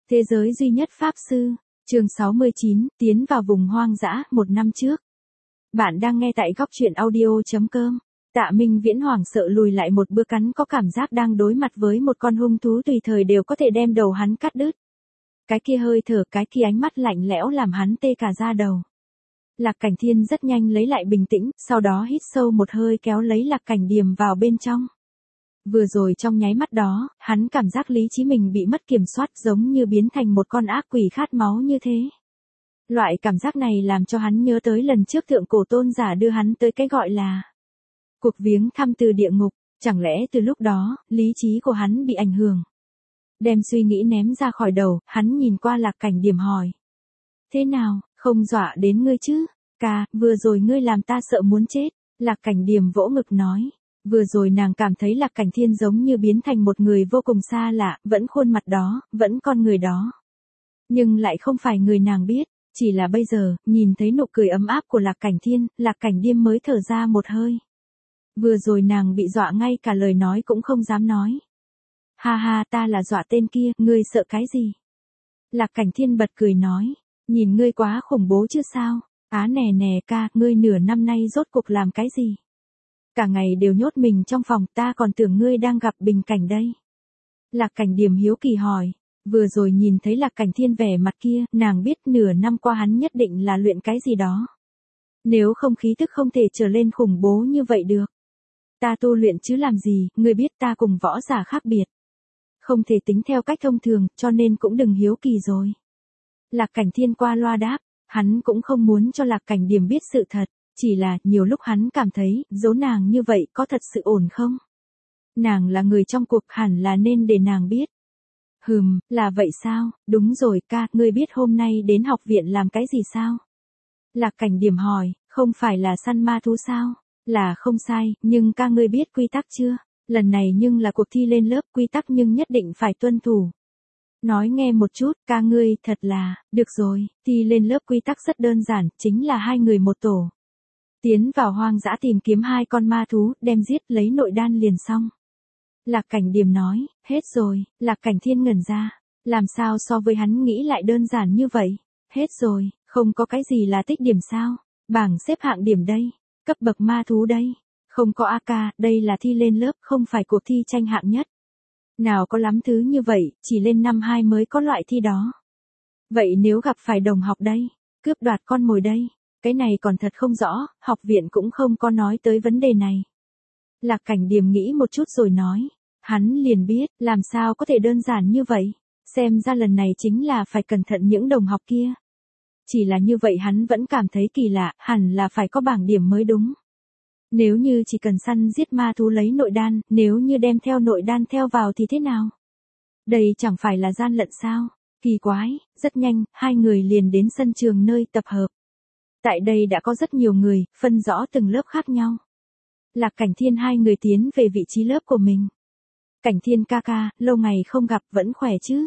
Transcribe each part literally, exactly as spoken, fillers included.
Thế giới duy nhất Pháp Sư, chương sáu mươi chín, tiến vào vùng hoang dã, một năm trước. Bạn đang nghe tại góc truyện audio chấm com. Tạ Minh Viễn hoảng sợ lùi lại một bước, cắn có cảm giác đang đối mặt với một con hung thú tùy thời đều có thể đem đầu hắn cắt đứt. Cái kia hơi thở, cái kia ánh mắt lạnh lẽo làm hắn tê cả da đầu. Lạc Cảnh Thiên rất nhanh lấy lại bình tĩnh, sau đó hít sâu một hơi kéo lấy Lạc Cảnh Điềm vào bên trong. Vừa rồi trong nháy mắt đó, hắn cảm giác lý trí mình bị mất kiểm soát, giống như biến thành một con ác quỷ khát máu như thế. Loại cảm giác này làm cho hắn nhớ tới lần trước thượng cổ tôn giả đưa hắn tới cái gọi là cuộc viếng thăm từ địa ngục, chẳng lẽ từ lúc đó, lý trí của hắn bị ảnh hưởng. Đem suy nghĩ ném ra khỏi đầu, hắn nhìn qua Lạc Cảnh Điềm hỏi. Thế nào, không dọa đến ngươi chứ? Ca, vừa rồi ngươi làm ta sợ muốn chết. Lạc Cảnh Điềm vỗ ngực nói. Vừa rồi nàng cảm thấy Lạc Cảnh Thiên giống như biến thành một người vô cùng xa lạ, vẫn khuôn mặt đó, vẫn con người đó. Nhưng lại không phải người nàng biết, chỉ là bây giờ, nhìn thấy nụ cười ấm áp của Lạc Cảnh Thiên, Lạc Cảnh Điềm mới thở ra một hơi. Vừa rồi nàng bị dọa ngay cả lời nói cũng không dám nói. Ha ha, ta là dọa tên kia, ngươi sợ cái gì? Lạc Cảnh Thiên bật cười nói, nhìn ngươi quá khủng bố chứ sao? Á nè nè ca, ngươi nửa năm nay rốt cuộc làm cái gì? Cả ngày đều nhốt mình trong phòng, ta còn tưởng ngươi đang gặp bình cảnh đây. Lạc Cảnh Điềm hiếu kỳ hỏi, vừa rồi nhìn thấy Lạc Cảnh Thiên vẻ mặt kia, nàng biết nửa năm qua hắn nhất định là luyện cái gì đó. Nếu không khí tức không thể trở lên khủng bố như vậy được. Ta tu luyện chứ làm gì, ngươi biết ta cùng võ giả khác biệt. Không thể tính theo cách thông thường, cho nên cũng đừng hiếu kỳ rồi. Lạc Cảnh Thiên qua loa đáp, hắn cũng không muốn cho Lạc Cảnh Điềm biết sự thật. Chỉ là, nhiều lúc hắn cảm thấy, giấu nàng như vậy có thật sự ổn không? Nàng là người trong cuộc, hẳn là nên để nàng biết. Hừm, là vậy sao? Đúng rồi ca, ngươi biết hôm nay đến học viện làm cái gì sao? Lạc Cảnh Điềm hỏi, không phải là săn ma thú sao? Là không sai, nhưng ca ngươi biết quy tắc chưa? Lần này nhưng là cuộc thi lên lớp, quy tắc nhưng nhất định phải tuân thủ. Nói nghe một chút, ca ngươi, thật là, được rồi, thi lên lớp quy tắc rất đơn giản, chính là hai người một tổ. Tiến vào hoang dã tìm kiếm hai con ma thú, đem giết lấy nội đan liền xong. Lạc Cảnh Điềm nói, hết rồi, Lạc Cảnh Thiên ngẩn ra, làm sao so với hắn nghĩ lại đơn giản như vậy, hết rồi, không có cái gì là tích điểm sao, bảng xếp hạng điểm đây, cấp bậc ma thú đây, không có a ca, đây là thi lên lớp, không phải cuộc thi tranh hạng nhất. Nào có lắm thứ như vậy, chỉ lên năm hai mới có loại thi đó. Vậy nếu gặp phải đồng học đây, cướp đoạt con mồi đây. Cái này còn thật không rõ, học viện cũng không có nói tới vấn đề này. Lạc Cảnh Điềm nghĩ một chút rồi nói, hắn liền biết, làm sao có thể đơn giản như vậy, xem ra lần này chính là phải cẩn thận những đồng học kia. Chỉ là như vậy hắn vẫn cảm thấy kỳ lạ, hẳn là phải có bảng điểm mới đúng. Nếu như chỉ cần săn giết ma thú lấy nội đan, nếu như đem theo nội đan theo vào thì thế nào? Đây chẳng phải là gian lận sao? Kỳ quái, rất nhanh, hai người liền đến sân trường nơi tập hợp. Tại đây đã có rất nhiều người, phân rõ từng lớp khác nhau. Lạc Cảnh Thiên hai người tiến về vị trí lớp của mình. Cảnh Thiên ca ca, lâu ngày không gặp, vẫn khỏe chứ?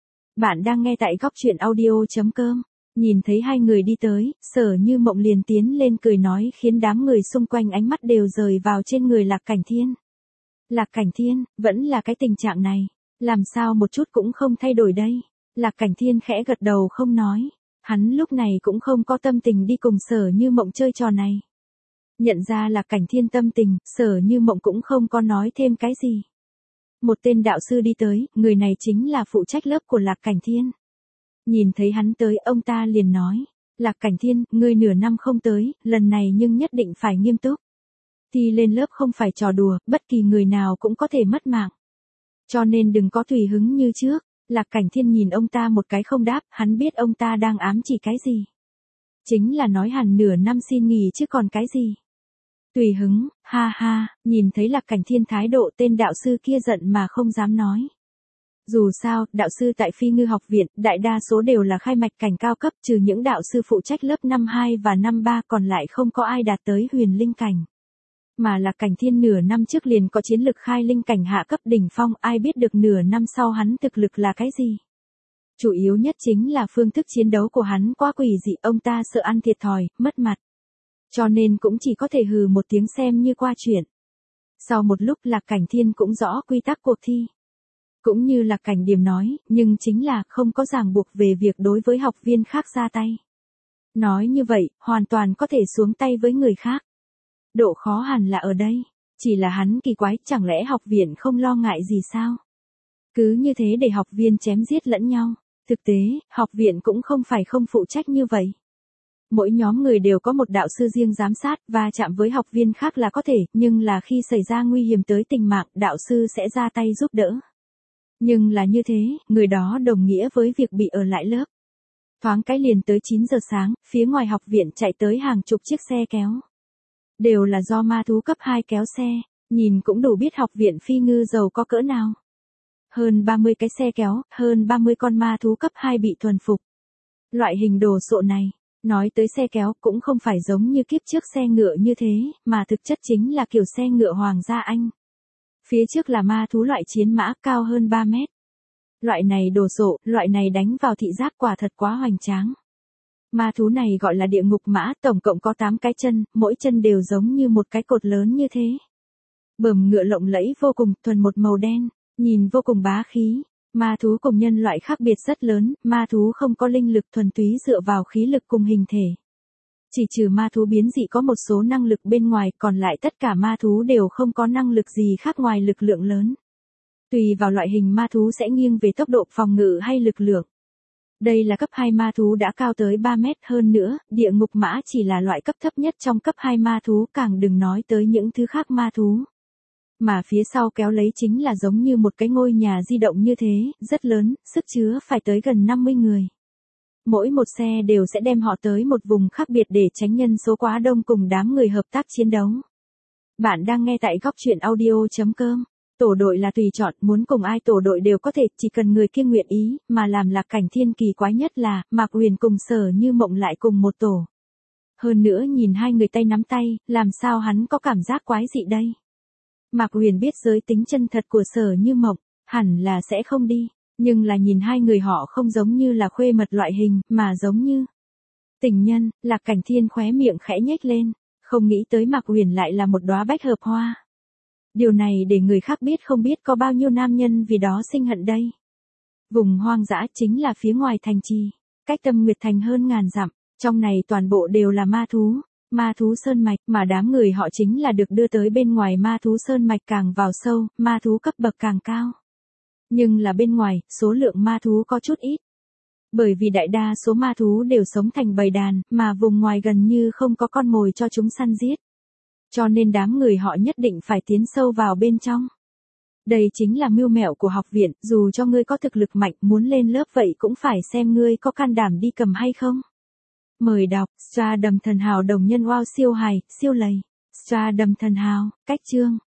Bạn đang nghe tại góc truyện audio chấm com. Nhìn thấy hai người đi tới, Sở Như Mộng liền tiến lên cười nói khiến đám người xung quanh ánh mắt đều rời vào trên người Lạc Cảnh Thiên. Lạc Cảnh Thiên, vẫn là cái tình trạng này. Làm sao một chút cũng không thay đổi đây? Lạc Cảnh Thiên khẽ gật đầu không nói. Hắn lúc này cũng không có tâm tình đi cùng Sở Như Mộng chơi trò này. Nhận ra Lạc Cảnh Thiên tâm tình, Sở Như Mộng cũng không có nói thêm cái gì. Một tên đạo sư đi tới, người này chính là phụ trách lớp của Lạc Cảnh Thiên. Nhìn thấy hắn tới, ông ta liền nói, Lạc Cảnh Thiên, ngươi nửa năm không tới, lần này nhưng nhất định phải nghiêm túc. Thi lên lớp không phải trò đùa, bất kỳ người nào cũng có thể mất mạng. Cho nên đừng có tùy hứng như trước. Lạc Cảnh Thiên nhìn ông ta một cái không đáp, hắn biết ông ta đang ám chỉ cái gì. Chính là nói hẳn nửa năm xin nghỉ chứ còn cái gì. Tùy hứng, ha ha, nhìn thấy Lạc Cảnh Thiên thái độ, tên đạo sư kia giận mà không dám nói. Dù sao, đạo sư tại Phi Ngư học viện, đại đa số đều là khai mạch cảnh cao cấp, trừ những đạo sư phụ trách lớp năm hai và năm ba còn lại không có ai đạt tới huyền linh cảnh. Mà Lạc Cảnh Thiên nửa năm trước liền có chiến lực khai linh cảnh hạ cấp đỉnh phong, ai biết được nửa năm sau hắn thực lực là cái gì. Chủ yếu nhất chính là phương thức chiến đấu của hắn quá quỷ dị, ông ta sợ ăn thiệt thòi, mất mặt. Cho nên cũng chỉ có thể hừ một tiếng xem như qua chuyện. Sau một lúc Lạc Cảnh Thiên cũng rõ quy tắc cuộc thi. Cũng như là Cảnh Điềm nói, nhưng chính là không có ràng buộc về việc đối với học viên khác ra tay. Nói như vậy, hoàn toàn có thể xuống tay với người khác. Độ khó hẳn là ở đây. Chỉ là hắn kỳ quái, chẳng lẽ học viện không lo ngại gì sao? Cứ như thế để học viên chém giết lẫn nhau. Thực tế, học viện cũng không phải không phụ trách như vậy. Mỗi nhóm người đều có một đạo sư riêng giám sát và chạm với học viên khác là có thể, nhưng là khi xảy ra nguy hiểm tới tính mạng, đạo sư sẽ ra tay giúp đỡ. Nhưng là như thế, người đó đồng nghĩa với việc bị ở lại lớp. Thoáng cái liền tới chín giờ sáng, phía ngoài học viện chạy tới hàng chục chiếc xe kéo. Đều là do ma thú cấp hai kéo xe, nhìn cũng đủ biết học viện Phi Ngư giàu có cỡ nào. Hơn ba mươi cái xe kéo, hơn ba mươi con ma thú cấp hai bị thuần phục. Loại hình đồ sộ này, nói tới xe kéo cũng không phải giống như kiếp trước xe ngựa như thế, mà thực chất chính là kiểu xe ngựa Hoàng gia Anh. Phía trước là ma thú loại chiến mã cao hơn ba mét. Loại này đồ sộ, loại này đánh vào thị giác quả thật quá hoành tráng. Ma thú này gọi là địa ngục mã, tổng cộng có tám cái chân, mỗi chân đều giống như một cái cột lớn như thế. Bờm ngựa lộng lẫy vô cùng, thuần một màu đen, nhìn vô cùng bá khí. Ma thú cùng nhân loại khác biệt rất lớn, ma thú không có linh lực thuần túy dựa vào khí lực cùng hình thể. Chỉ trừ ma thú biến dị có một số năng lực bên ngoài, còn lại tất cả ma thú đều không có năng lực gì khác ngoài lực lượng lớn. Tùy vào loại hình ma thú sẽ nghiêng về tốc độ phòng ngự hay lực lượng. Đây là cấp hai ma thú đã cao tới ba mét, hơn nữa, địa ngục mã chỉ là loại cấp thấp nhất trong cấp hai ma thú, càng đừng nói tới những thứ khác ma thú. Mà phía sau kéo lấy chính là giống như một cái ngôi nhà di động như thế, rất lớn, sức chứa phải tới gần năm mươi người. Mỗi một xe đều sẽ đem họ tới một vùng khác biệt để tránh nhân số quá đông cùng đám người hợp tác chiến đấu. Bạn đang nghe tại góc truyện audio chấm com. Tổ đội là tùy chọn, muốn cùng ai tổ đội đều có thể, chỉ cần người kia nguyện ý, mà làm Lạc Cảnh Thiên kỳ quái nhất là, Mạc Huyền cùng Sở Như Mộng lại cùng một tổ. Hơn nữa nhìn hai người tay nắm tay, làm sao hắn có cảm giác quái dị đây? Mạc Huyền biết giới tính chân thật của Sở Như Mộng, hẳn là sẽ không đi, nhưng là nhìn hai người họ không giống như là khuê mật loại hình, mà giống như tình nhân. Lạc Cảnh Thiên khóe miệng khẽ nhếch lên, không nghĩ tới Mạc Huyền lại là một đóa bách hợp hoa. Điều này để người khác biết không biết có bao nhiêu nam nhân vì đó sinh hận đây. Vùng hoang dã chính là phía ngoài thành trì, cách Tâm Nguyệt Thành hơn ngàn dặm, trong này toàn bộ đều là ma thú, ma thú sơn mạch, mà đám người họ chính là được đưa tới bên ngoài ma thú sơn mạch, càng vào sâu, ma thú cấp bậc càng cao. Nhưng là bên ngoài, số lượng ma thú có chút ít. Bởi vì đại đa số ma thú đều sống thành bầy đàn, mà vùng ngoài gần như không có con mồi cho chúng săn giết. Cho nên đám người họ nhất định phải tiến sâu vào bên trong. Đây chính là mưu mẹo của học viện, dù cho ngươi có thực lực mạnh muốn lên lớp vậy cũng phải xem ngươi có can đảm đi cầm hay không. Mời đọc, Stra Đầm Thần Hào đồng nhân wow siêu hài, siêu lầy. Stra Đầm Thần Hào, cách chương.